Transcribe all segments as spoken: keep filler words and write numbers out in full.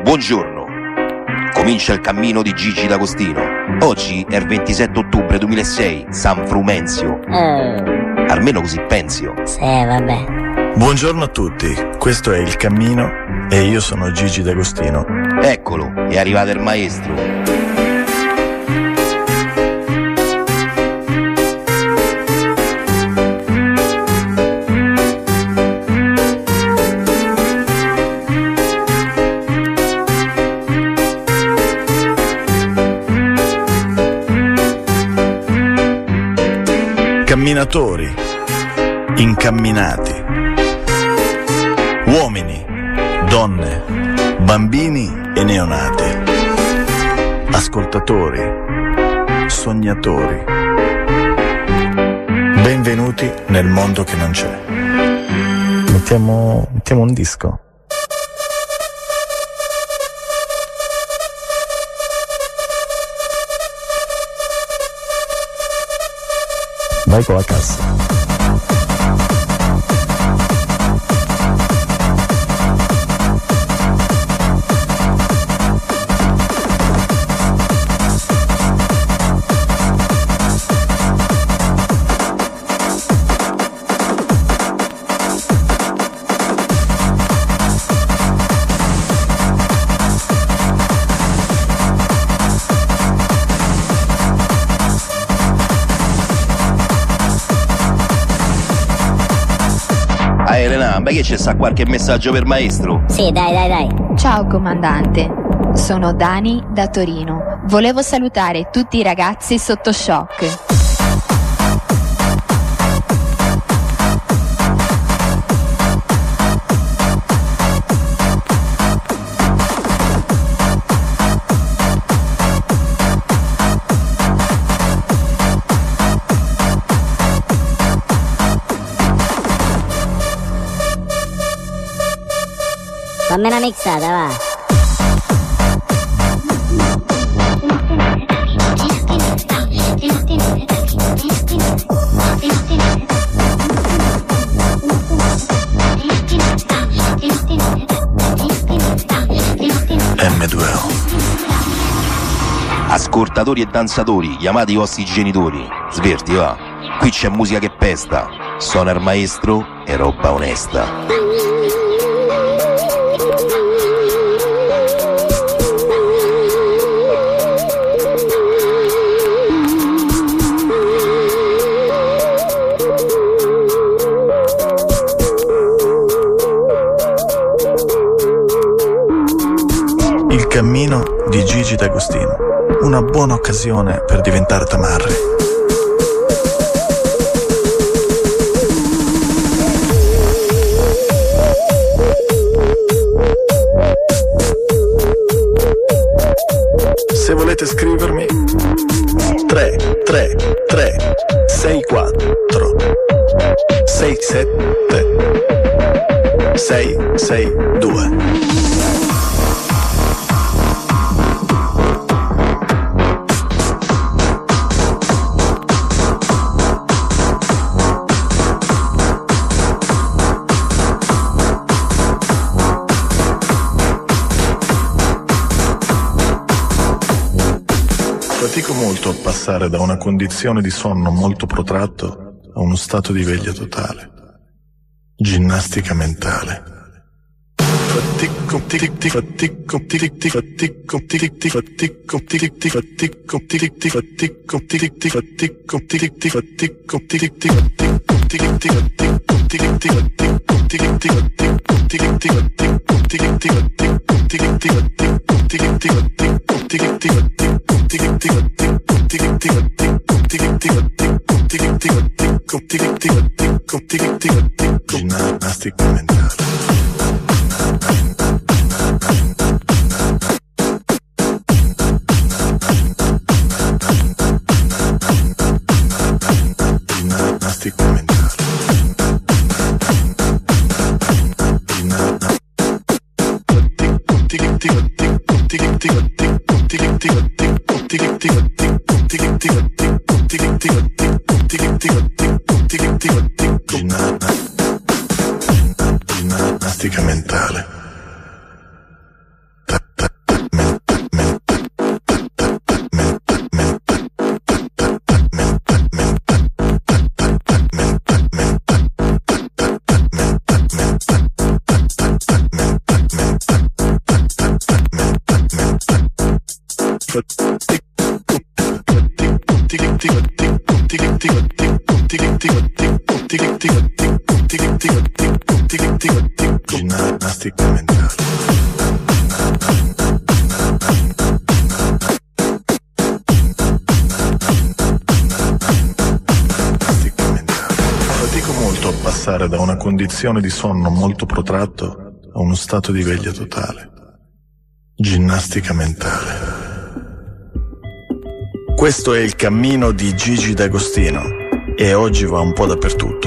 Buongiorno, comincia il cammino di Gigi D'Agostino. Oggi è il ventisette ottobre duemilasei, San Frumenzio. Oh. Almeno così pensio. Sì, vabbè. Buongiorno a tutti, questo è Il Cammino e io sono Gigi D'Agostino. Eccolo, è arrivato il maestro. Camminatori, incamminati, uomini, donne, bambini e neonati, ascoltatori, sognatori. Benvenuti nel mondo che non c'è. Mettiamo, mettiamo un disco. Vai con la cassa. Ah Elena, ma che c'è sta qualche messaggio per maestro? Sì, dai, dai, dai. Ciao comandante, sono Dani da Torino. Volevo salutare tutti i ragazzi sotto shock. Fammi una mixata, va. emme due o. Ascoltatori e danzatori, chiamate i vostri genitori. Sverti, va. Qui c'è musica che pesta. Suona il maestro e roba onesta. Il cammino di Gigi D'Agostino. Una buona occasione per diventare tamarri. Se volete scrivermi, tre tre tre sei quattro sei sette sei sei due. Fatico molto a passare da una condizione di sonno molto protratto a uno stato di veglia totale. Ginnastica mentale. Fatico, tic, fatico, tic, fatico, tic, fatico, tic, fatico, tic, fatico, tic, fatico, tic, fatico, ginnastica mentale. Ginnastica mentale. Ginnastica mentale. Ta ta Ginnastica mentale. Fatico molto a passare da una condizione di sonno molto protratto a uno stato di veglia totale. Ginnastica mentale. Questo è il cammino di Gigi D'Agostino e oggi va un po' dappertutto.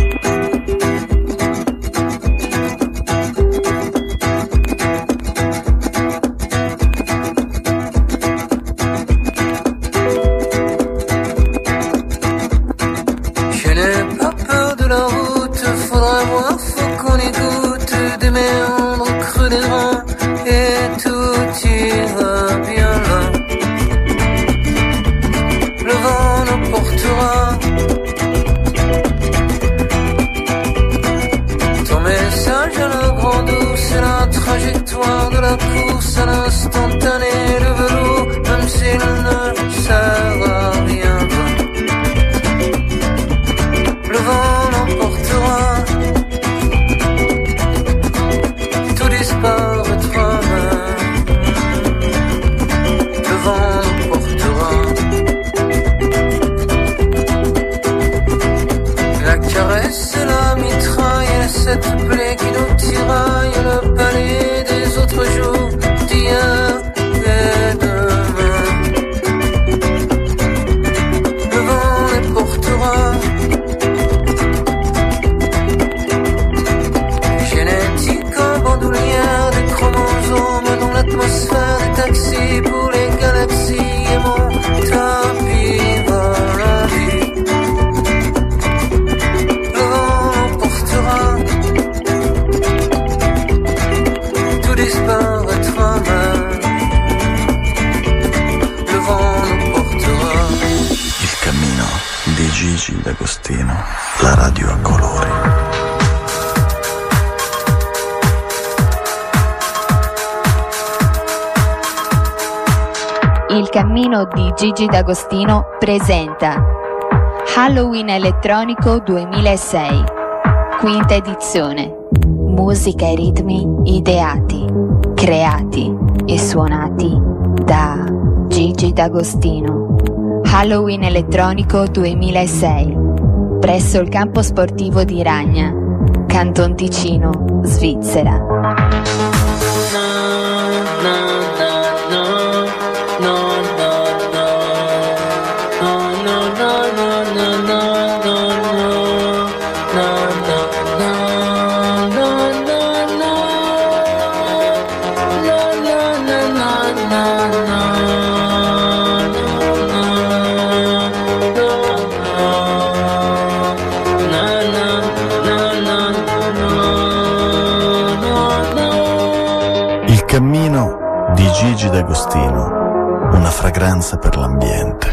Gigi D'Agostino, la radio a colori. Il cammino di Gigi D'Agostino presenta Halloween Elettronico duemilasei, quinta edizione. Musica e ritmi ideati, creati e suonati da Gigi D'Agostino. Halloween Elettronico duemilasei, presso il campo sportivo di Ragna, Canton Ticino, Svizzera. Cammino di Gigi D'Agostino, una fragranza per l'ambiente.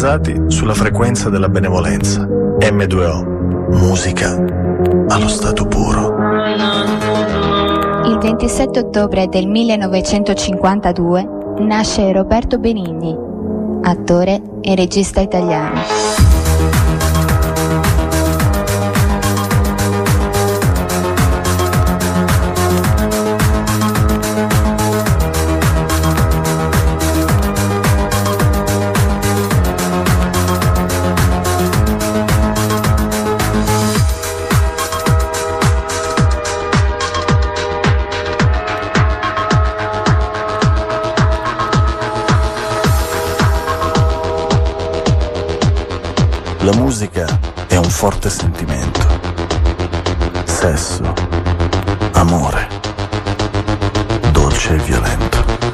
sintonizzati sulla frequenza della benevolenza. emme due o, musica allo stato puro. Il ventisette ottobre del millenovecentocinquantadue nasce Roberto Benigni, attore e regista italiano. La musica è un forte sentimento. Sesso, amore, dolce e violento.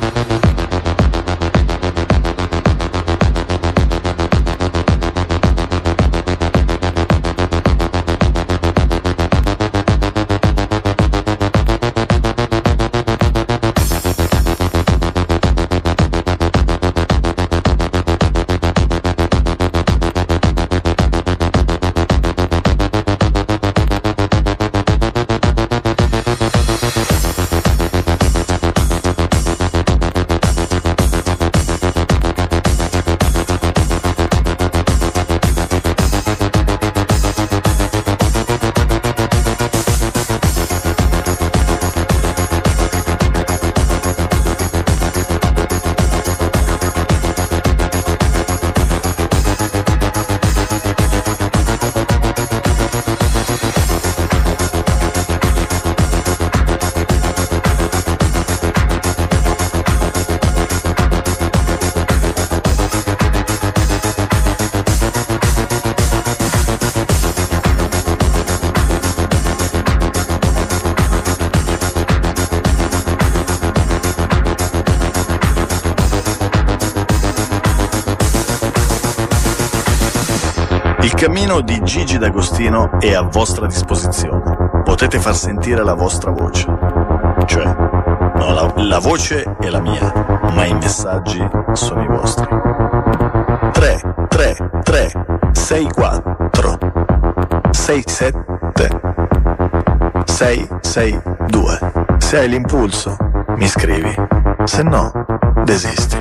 Il cammino di Gigi D'Agostino è a vostra disposizione. Potete far sentire la vostra voce. Cioè, no, la, la voce è la mia, ma i messaggi sono i vostri. tre, tre, tre, sei, quattro, sei, sette, sei, sei, due. Se hai l'impulso, mi scrivi. Se no, desisti.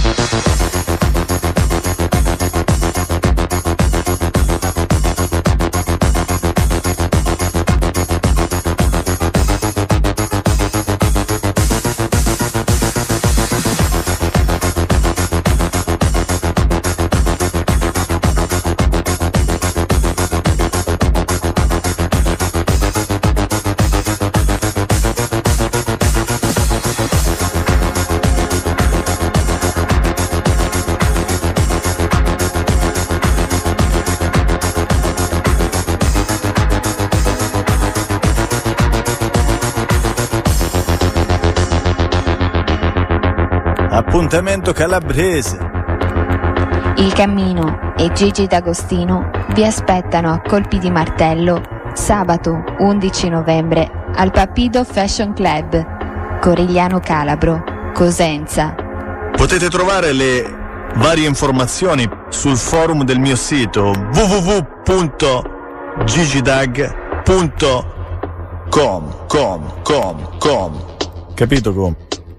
Appuntamento calabrese. Il Cammino e Gigi D'Agostino vi aspettano a colpi di martello sabato undici novembre al Papido Fashion Club, Corigliano Calabro, Cosenza. Potete trovare le varie informazioni sul forum del mio sito w w w punto gigidag punto com. Com, com, com. Capito com?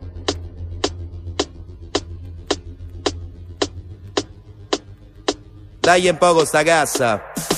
Dai un poco sta cassa.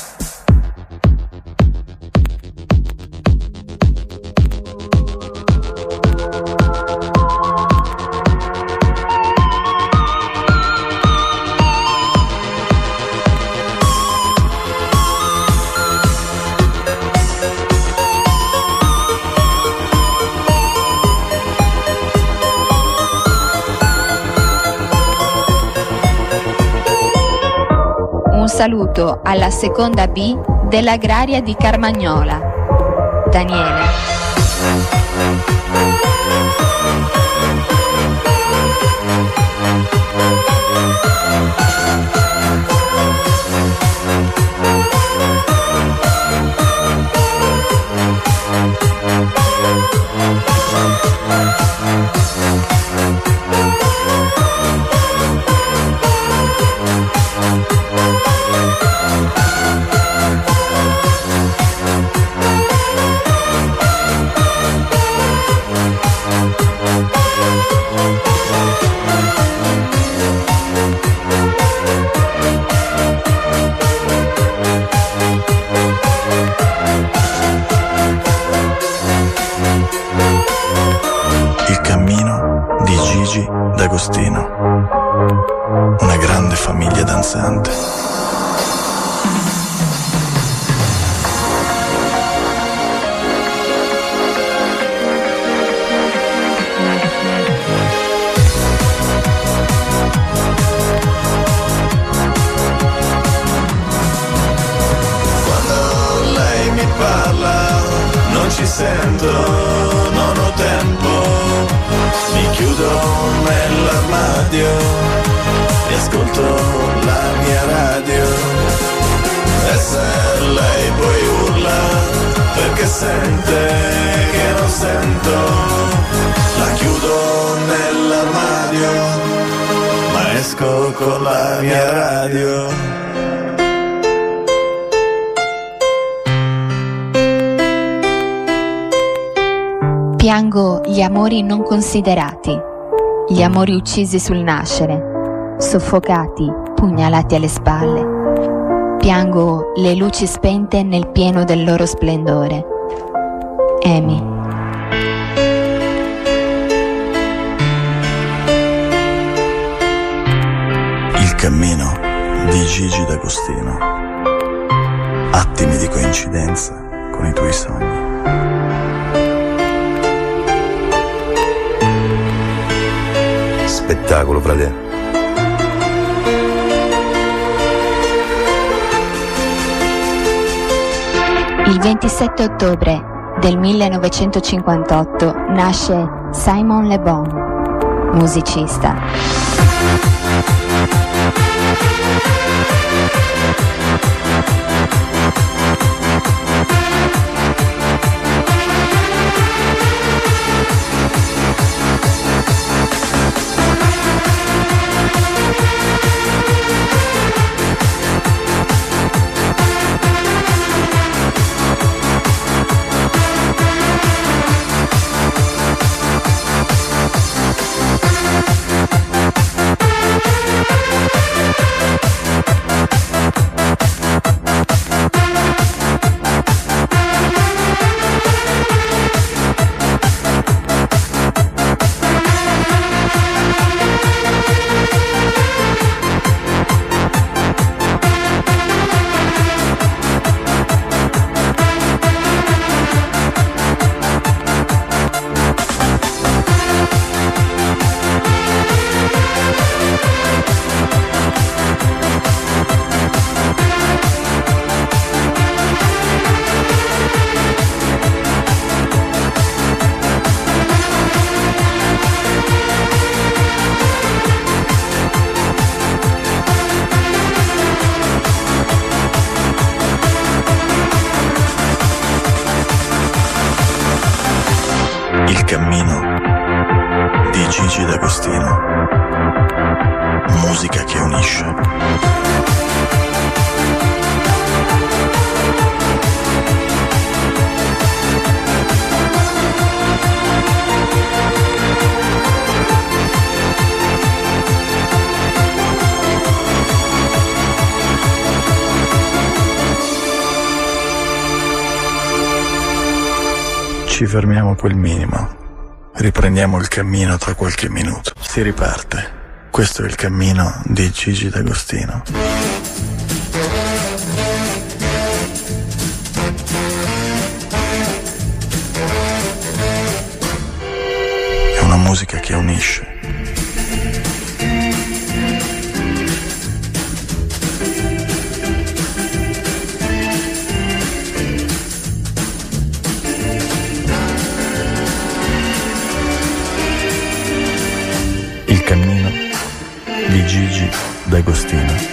Un saluto alla seconda B dell'Agraria di Carmagnola. Daniele. Thank you. D'Agostino. Una grande famiglia danzante. Quando lei mi parla non ci sento, non ho tempo, mi chiudo nell'armadio e ascolto la mia radio. E se lei poi urla perché sente che non sento, la chiudo nell'armadio, ma esco con la mia radio. Piango gli amori non considerati, gli amori uccisi sul nascere, soffocati, pugnalati alle spalle. Piango le luci spente nel pieno del loro splendore. Amy. Il cammino di Gigi D'Agostino. Attimi di coincidenza con i tuoi sogni. Spettacolo, frate. Il ventisette ottobre del millenovecentocinquantotto nasce Simon Le Bon, musicista. Il cammino di Gigi D'Agostino. Musica che unisce. Ci fermiamo a quel minimo. Riprendiamo il cammino tra qualche minuto. Si riparte. Questo è il cammino di Gigi D'Agostino. È una musica che unisce. Il cammino di Gigi D'Agostino.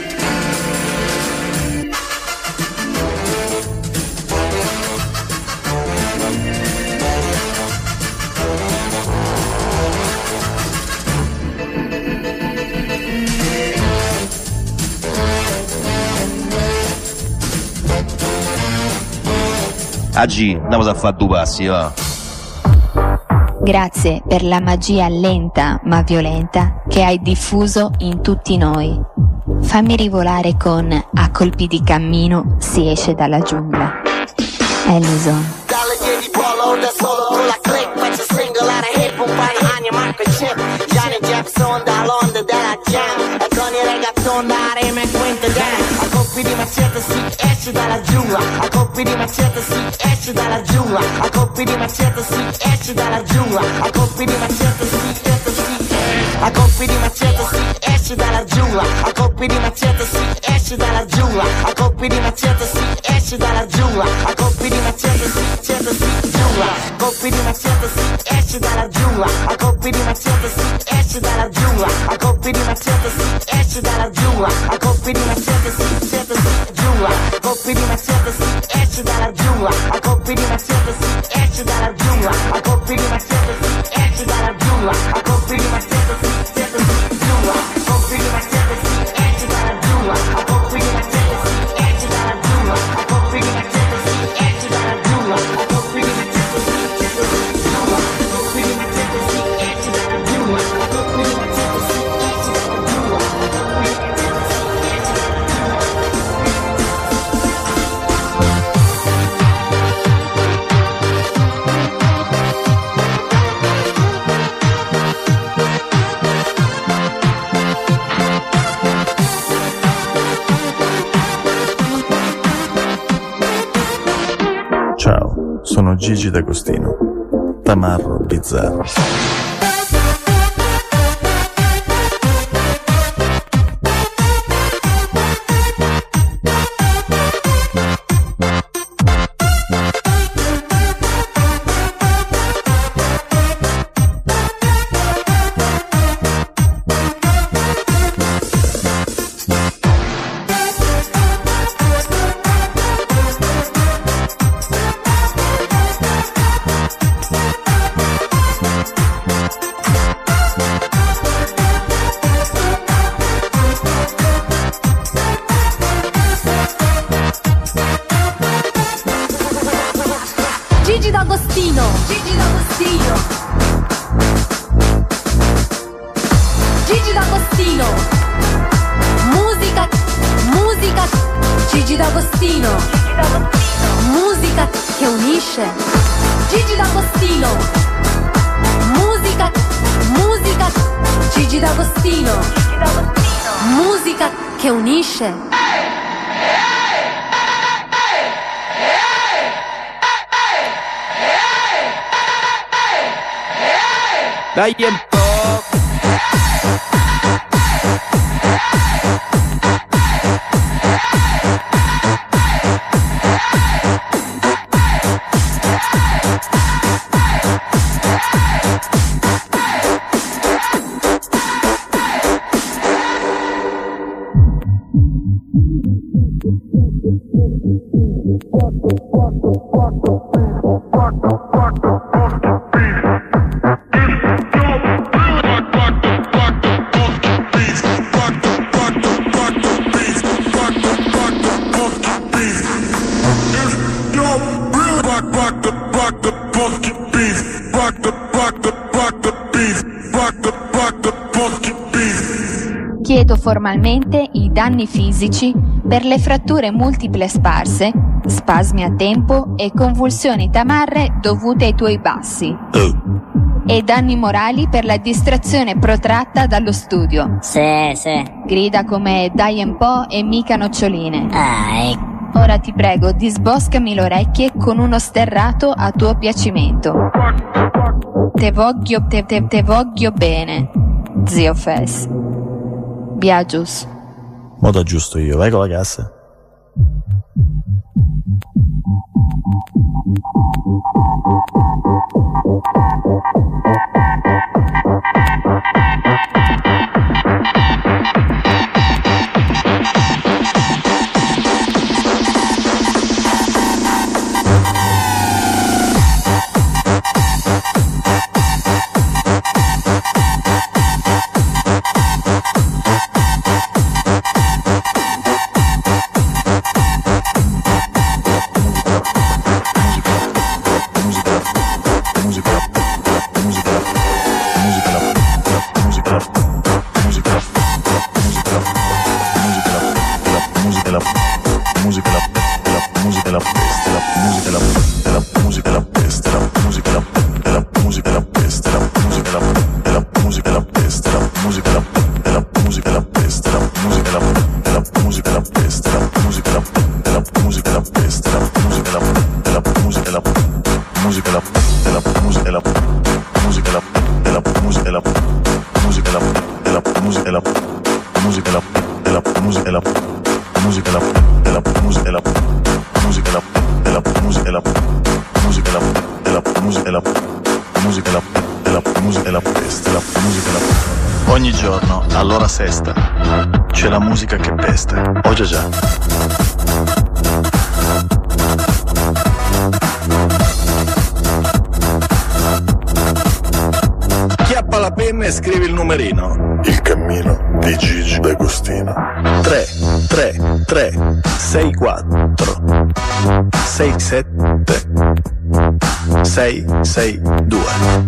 Oggi andiamo a fare due passi, va. Grazie per la magia lenta ma violenta che hai diffuso in tutti noi. Fammi rivolare con A colpi di cammino si esce dalla giungla. Ellison. Dalle piedi polo da solo con la click, faccio single out of hip, un paio anni Marco Chip, Johnny Jefferson. reggaeton dall'onda della jam. E con il reggaeton da rima e quinta dance. A colpi di macete si esce dalla giungla. A colpi di macete si esce dalla giungla. A colpi di macete si esce dalla giungla. A colpi di macete si esce si a colpi di macete si esce dalla giungla. A colpi di macete si esce dalla giungla. A colpi di macete si esce dalla giungla. A colpi di macete si macete si giungla. A colpi di macete si esce dalla giungla. A colpi di macete si esce dalla giungla. A colpi di macete si esce dalla giungla. A colpi di macete si macete si giungla. A colpi di macete si esce dalla giungla. A colpi di macete si esce dalla giungla. A colpi di macete si esce dalla giungla. A colpi di macete si macete si giungla. A colpi di macete si esce dalla giungla. A colpi di macete si esce dalla giungla. A colpi di macete si esce dalla giungla. A colpi di macete si macete si giungla. A colpi di macete si esce dalla giungla. A colpi di macete si esce dalla giungla. Ciao, sono Gigi D'Agostino, tamarro bizzarro. Gigi D'Agostino, Gigi D'Agostino, Gigi D'Agostino, musica, musica, Gigi D'Agostino, musica che unisce, Gigi D'Agostino, musica, musica, Gigi D'Agostino, musica che unisce. Dai un po'. Chiedo formalmente i danni fisici per le fratture multiple sparse, spasmi a tempo e convulsioni tamarre dovute ai tuoi bassi. E danni morali per la distrazione protratta dallo studio. Sì, sì. Grida come Dai un po' e mica noccioline. Ah, ecco. Ora ti prego, disboscami le orecchie con uno sterrato a tuo piacimento. Te voglio, te, te, te voglio bene, zio Fess. Biagius. Modo giusto io, vai con la cassa. musica è la musica è la è la musica è la musica è la è la musica è la musica è la è la musica è la musica è la è la musica è la musica è la è la musica è la musica è la è la musica è la peste, la musica è la. Ogni giorno all'ora sesta c'è la musica che pesta. Oh già già. Chiappa la penna e scrivi il numerino. Il cammino di Gigi D'Agostino. tre tre tre sei quattro sei sette sei sei due.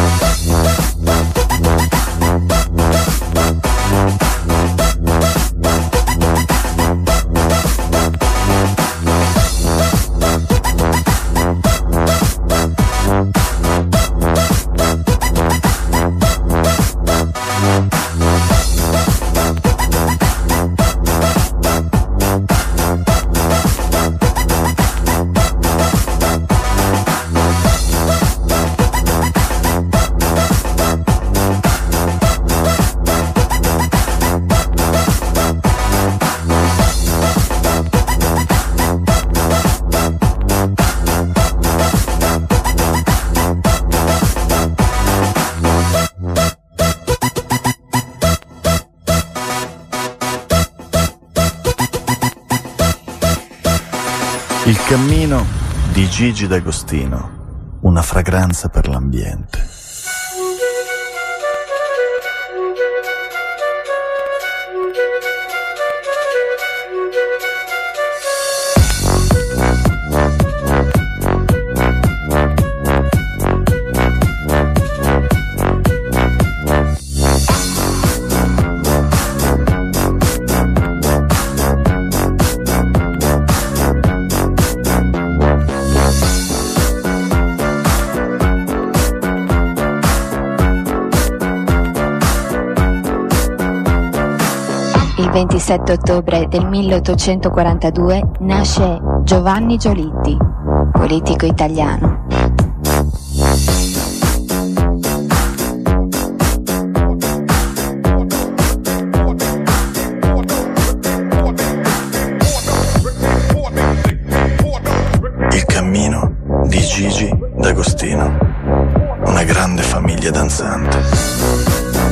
Il cammino di Gigi D'Agostino, una fragranza per l'ambiente. Il ventisette ottobre del milleottocentoquarantadue nasce Giovanni Giolitti, politico italiano. Il cammino di Gigi D'Agostino, una grande famiglia danzante.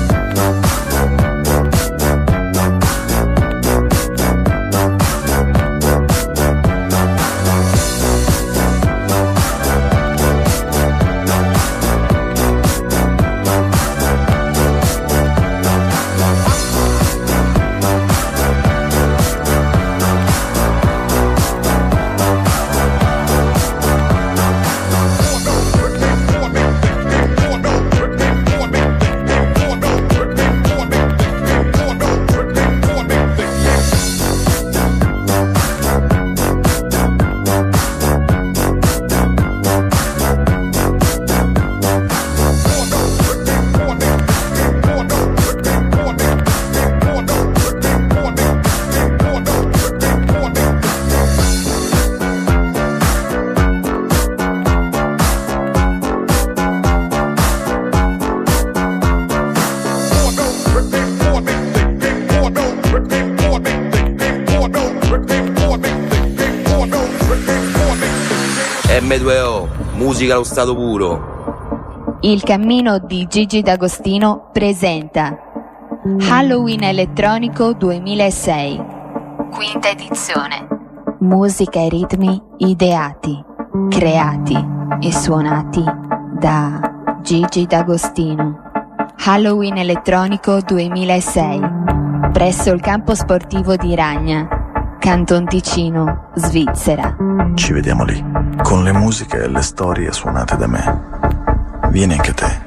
emme due o, musica allo stato puro. Il cammino di Gigi D'Agostino presenta Halloween elettronico duemilasei, quinta edizione. Musica e ritmi ideati, creati e suonati da Gigi D'Agostino. Halloween elettronico duemilasei, presso il campo sportivo di Ragna, Canton Ticino, Svizzera. Ci vediamo lì, con le musiche e le storie suonate da me. Vieni anche te.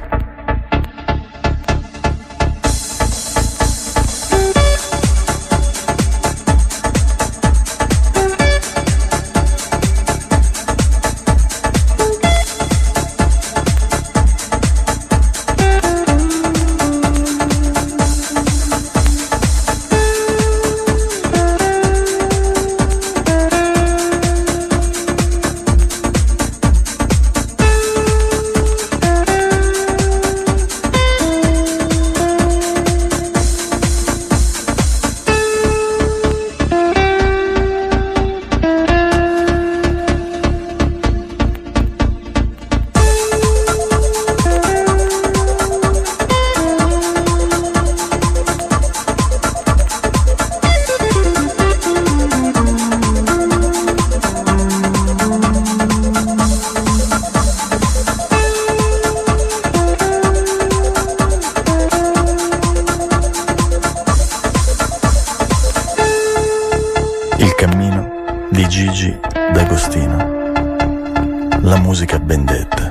la musica ben detta.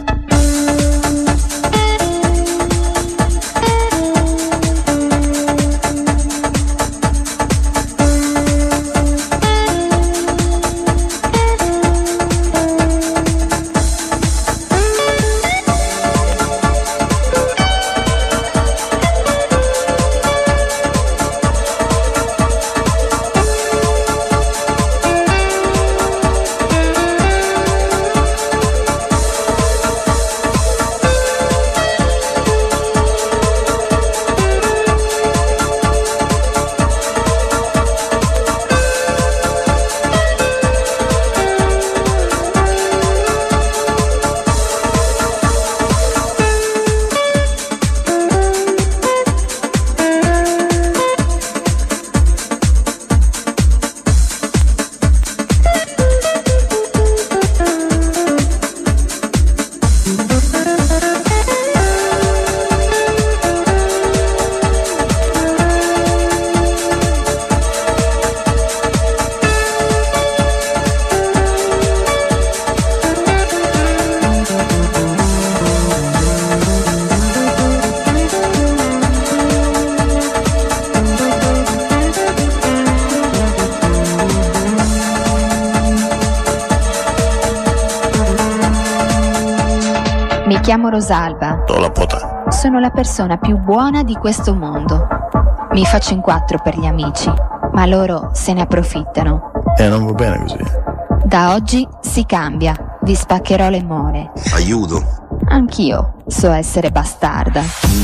Mi chiamo Rosalba. Do la pota. Sono la persona più buona di questo mondo. Mi faccio in quattro per gli amici, ma loro se ne approfittano. E eh, non va bene così. Da oggi si cambia. Vi spaccherò le more. Aiuto. Anch'io so essere bastarda.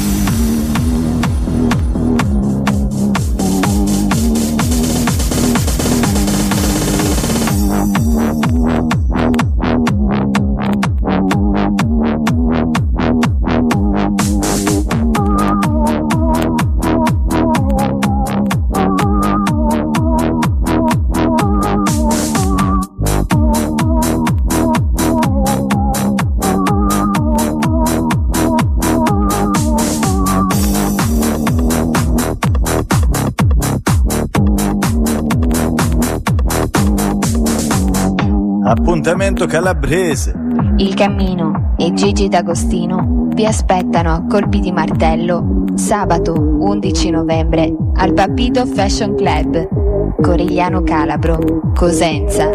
Appuntamento calabrese. Il Cammino e Gigi D'Agostino vi aspettano a colpi di martello sabato undici novembre al Papito Fashion Club, Corigliano Calabro, Cosenza.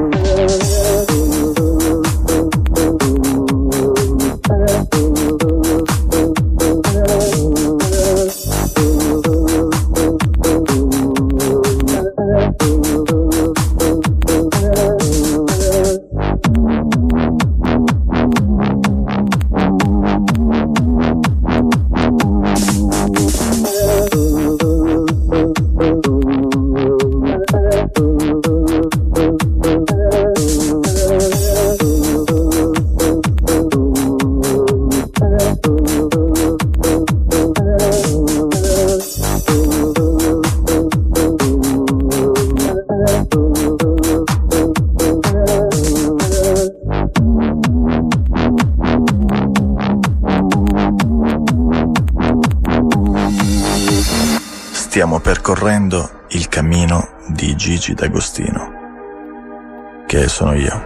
Stiamo percorrendo il cammino di Gigi D'Agostino, che sono io.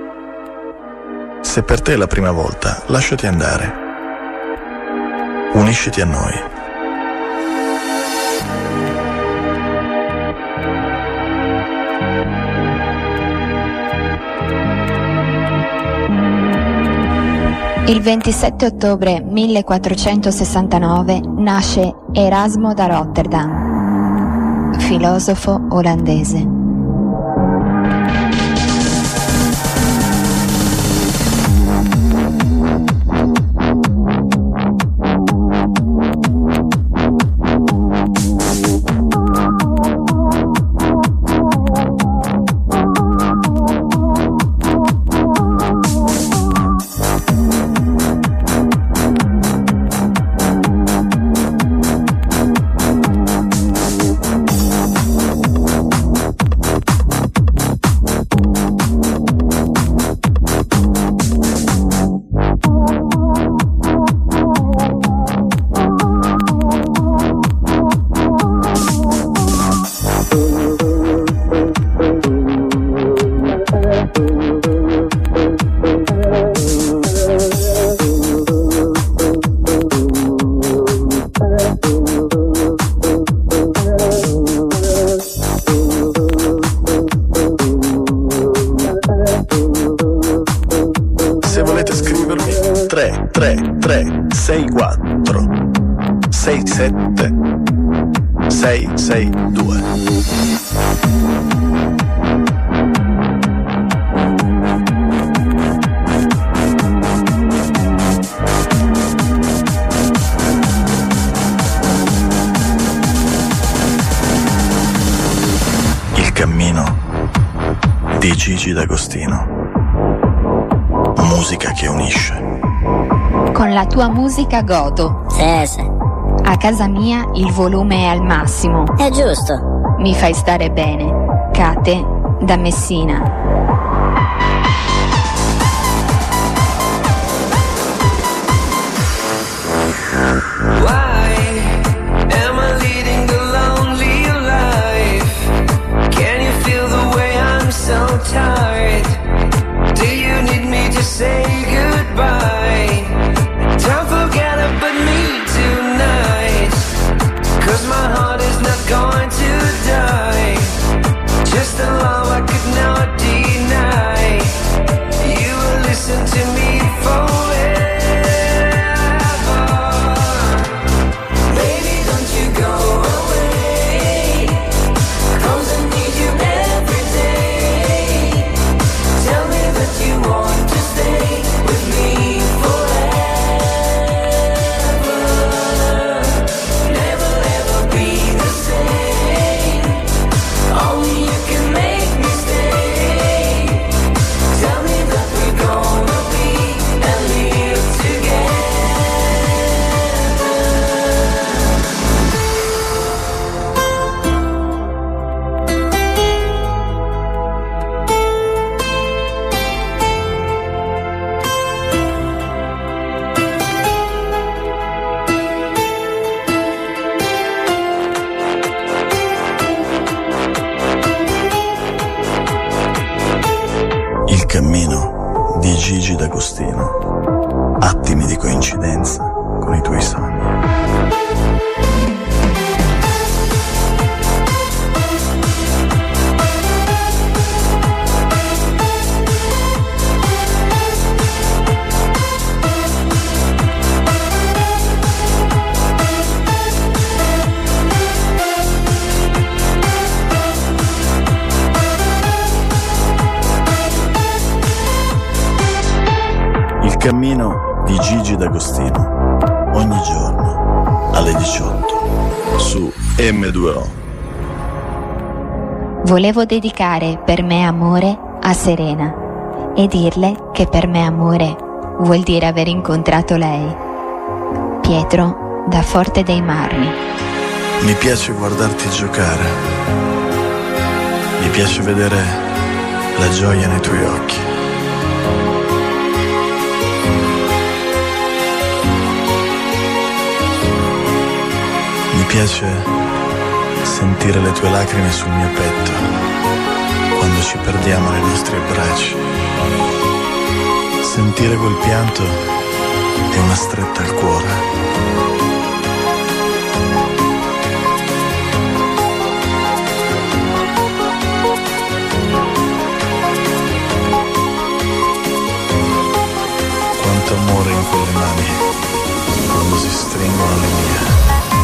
Se per te è la prima volta, lasciati andare. Unisciti a noi. Il ventisette ottobre millequattrocentosessantanove nasce Erasmo da Rotterdam, filosofo olandese. tre tre sei quattro sei sette sei sei due. Il cammino di Gigi D'Agostino. Musica che unisce. Con la tua musica godo. Sì, sì. A casa mia il volume è al massimo. È giusto. Mi fai stare bene. Kate da Messina. So tired. Do you need me to say goodbye? Don't forget about me tonight, 'cause my heart is not going to die. Just a love I could not deny. You will listen to me forever. Baby, don't you go away, 'cause I need you every day. Tell me that you want to stay with me forever. Never ever be the same. Only you can make me stay. Tell me that we're gonna be and live together. Il cammino di Gigi D'Agostino. Attimi di coincidenza con i tuoi sogni. Il cammino di Gigi D'Agostino. Ogni giorno alle diciotto su emme due o. Volevo dedicare Per me amore a Serena e dirle che per me amore vuol dire aver incontrato lei. Pietro da Forte dei Marmi. Mi piace guardarti giocare. Mi piace vedere la gioia nei tuoi occhi. Mi piace sentire le tue lacrime sul mio petto quando ci perdiamo nei nostri abbracci. Sentire quel pianto è una stretta al cuore. Quanto amore in quelle mani quando si stringono le mie.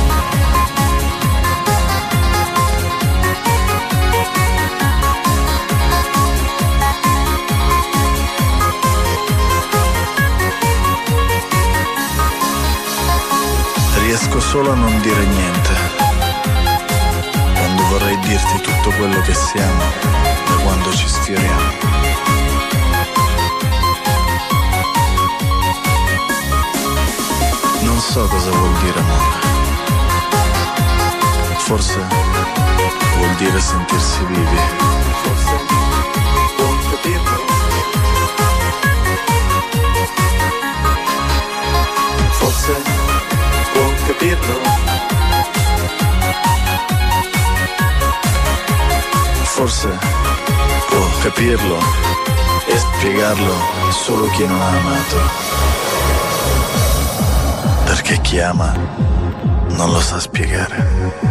Riesco solo a non dire niente quando vorrei dirti tutto quello che siamo da quando ci sfioriamo. Non so cosa vuol dire amore. Forse vuol dire sentirsi vivi. Forse può capirlo. Forse può capirlo. Forse può capirlo e spiegarlo solo chi non ha amato. Perché chi ama non lo sa spiegare.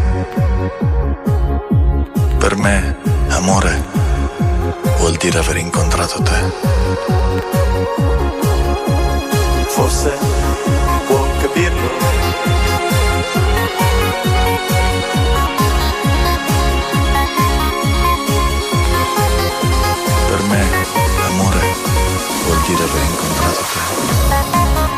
Per me, amore vuol dire aver incontrato te. forse può capirlo. Per me l'amore vuol dire aver incontrato te.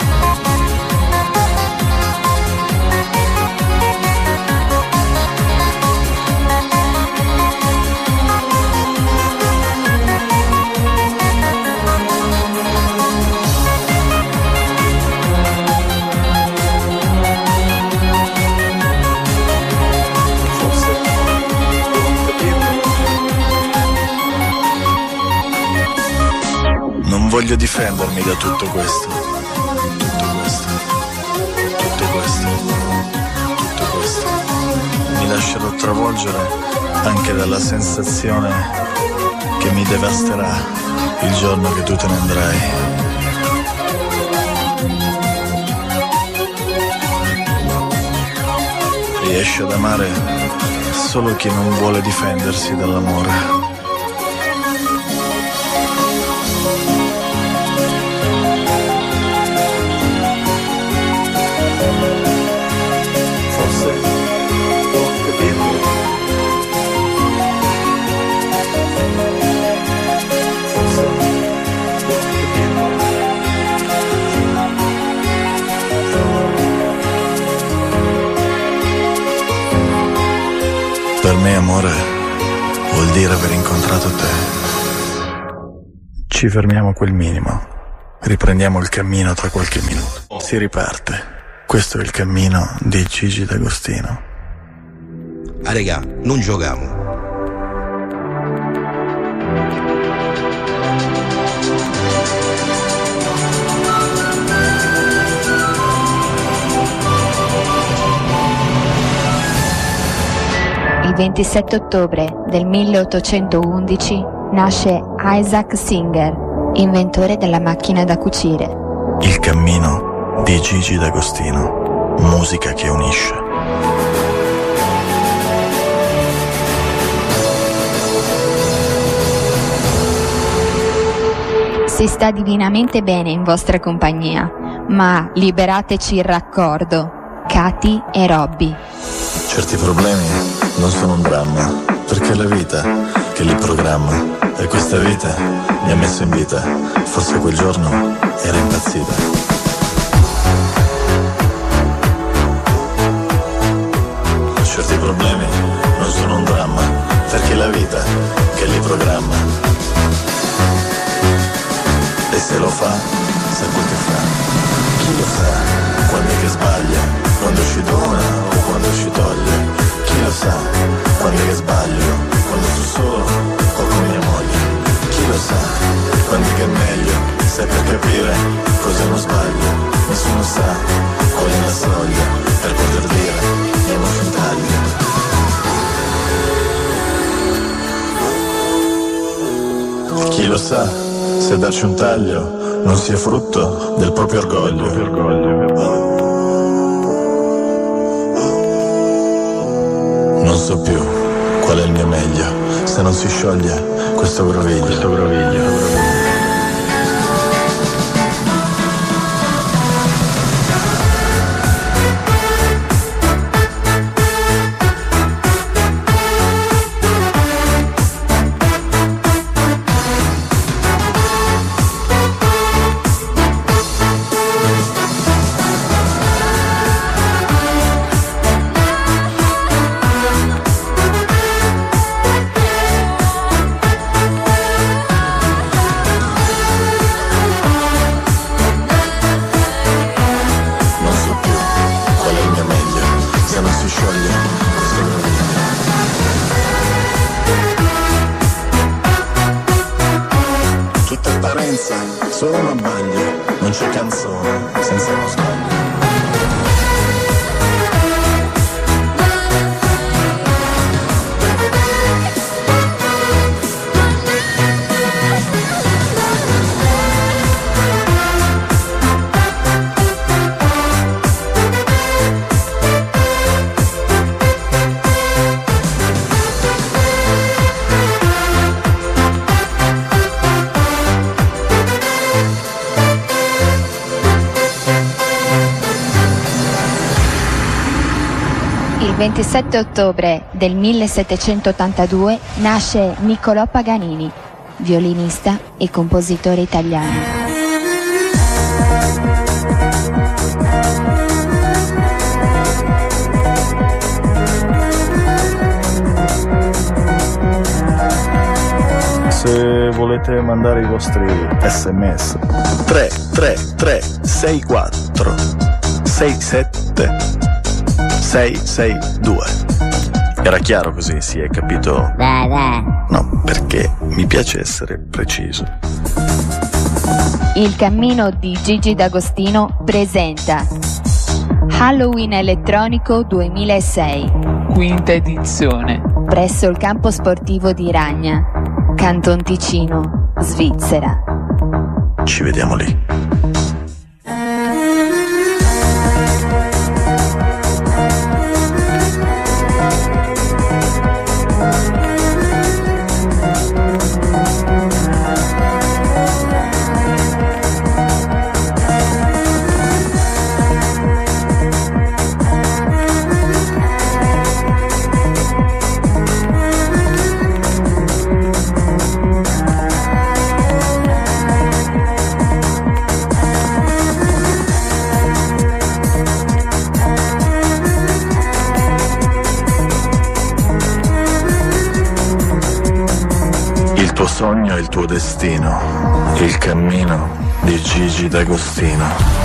Non voglio difendermi da tutto questo, tutto questo, tutto questo, tutto questo. Mi lascerò travolgere anche dalla sensazione che mi devasterà il giorno che tu te ne andrai. Riesce ad amare solo chi non vuole difendersi dall'amore. Per me amore vuol dire aver incontrato te. Ci fermiamo a quel minimo. Riprendiamo il cammino tra qualche minuto. Si riparte. Questo è il cammino di Gigi D'Agostino. Ah regà, non giochiamo. Il ventisette ottobre del milleottocentoundici nasce Isaac Singer, inventore della macchina da cucire. Il cammino di Gigi D'Agostino. Musica che unisce. Si sta divinamente bene in vostra compagnia, ma liberateci il raccordo, Katy e Robby. Certi problemi non sono un dramma, perché è la vita che li programma. E questa vita mi ha messo in vita, forse quel giorno era impazzita. Certi problemi non sono un dramma, perché è la vita che li programma. E se lo fa, sa quel che fa. Chi lo sa quando è che sbaglia, quando ci dona o quando ci toglie. Chi lo sa quando è che sbaglio, quando sto solo o con mia moglie. Chi lo sa quando è che è meglio, se per capire cosa non sbaglio. Nessuno sa qual è la soglia per poter dire diamoci un taglio. Chi lo sa se darci un taglio non sia frutto del proprio orgoglio. Non so più qual è il mio meglio, se non si scioglie questo groviglio. Questo groviglio. Solo una maglia, non c'è canzone senza uno sbaglio. Il ventisette ottobre del millesettecentottantadue nasce Niccolò Paganini, violinista e compositore italiano. Se volete mandare i vostri sms tre tre tre sei quattro sei sette sei sei due. Era chiaro così, si è capito? Dai, dai. No, perché mi piace essere preciso. Il cammino di Gigi D'Agostino presenta Halloween Elettronico duemilasei, quinta edizione, presso il campo sportivo di Ragna, Canton Ticino, Svizzera. Ci vediamo lì. Il sogno è il tuo destino, il cammino di Gigi D'Agostino.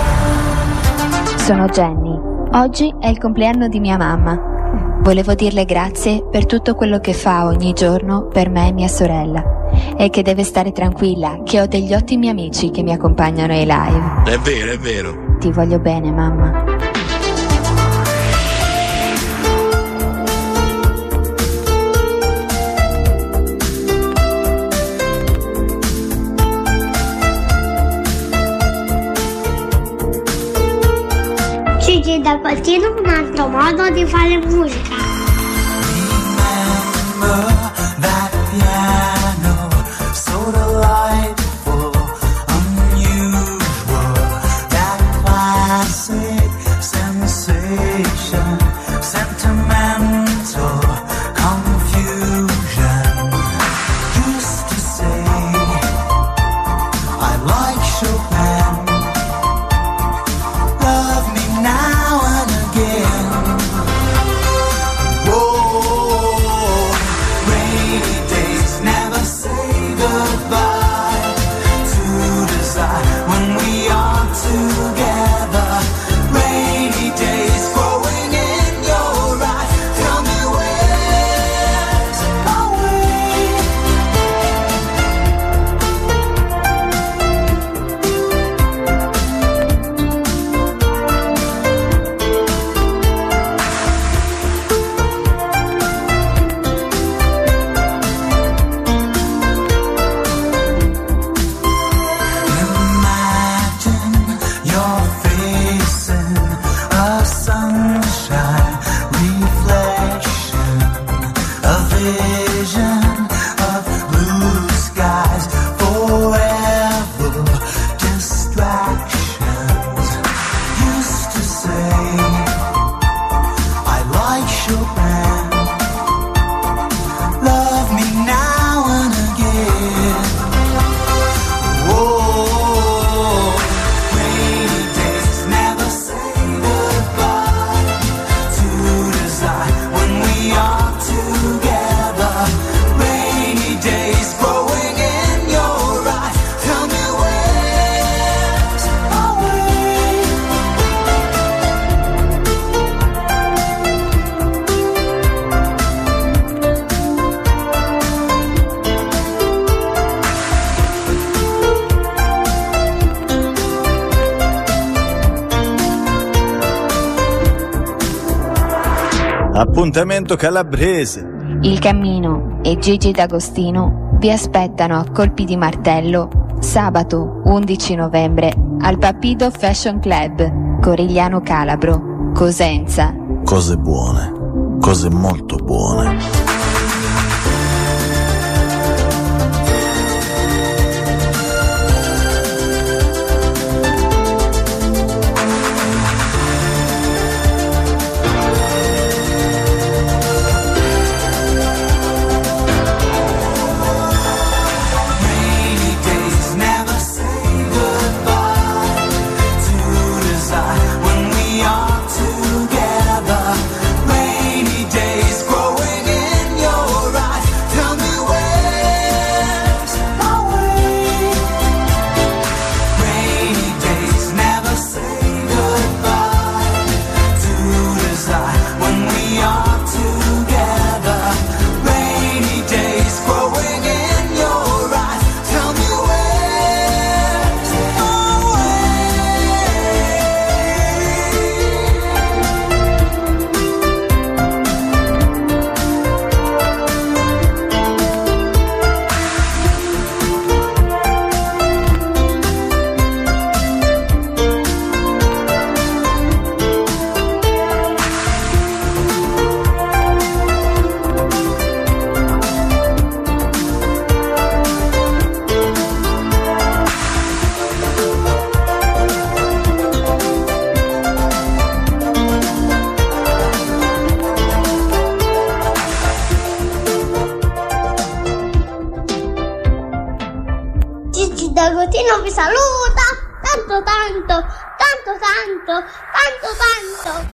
Sono Jenny. Oggi è il compleanno di mia mamma. Volevo dirle grazie per tutto quello che fa ogni giorno per me e mia sorella. E che deve stare tranquilla, che ho degli ottimi amici che mi accompagnano ai live. È vero, è vero. Ti voglio bene, mamma. Gigi D'Agostino, un altro modo di fare musica. Remember that piano, so delightful, unusual, that classic sensation, sentimental confusion. Used to say, I like Chopin. Love me now and again. Whoa, rainy days never say goodbye to desire when we are together. Rainy days growing in your eyes. Tell me where's our way. Imagine you're facing a sunshine reflection, a vision of blue skies, forever distractions. Used to say, I like Chopin. Love me now and again. Whoa, rainy days never say goodbye to desire when we are together. Rainy days growing in your eyes. Tell me where's our way. Appuntamento calabrese. Il cammino e Gigi D'Agostino vi aspettano a colpi di martello sabato undici novembre al Papido Fashion Club, Corigliano Calabro, Cosenza. Cose buone, cose molto buone. Gigi D'Agostino vi saluta, tanto tanto, tanto tanto, tanto tanto.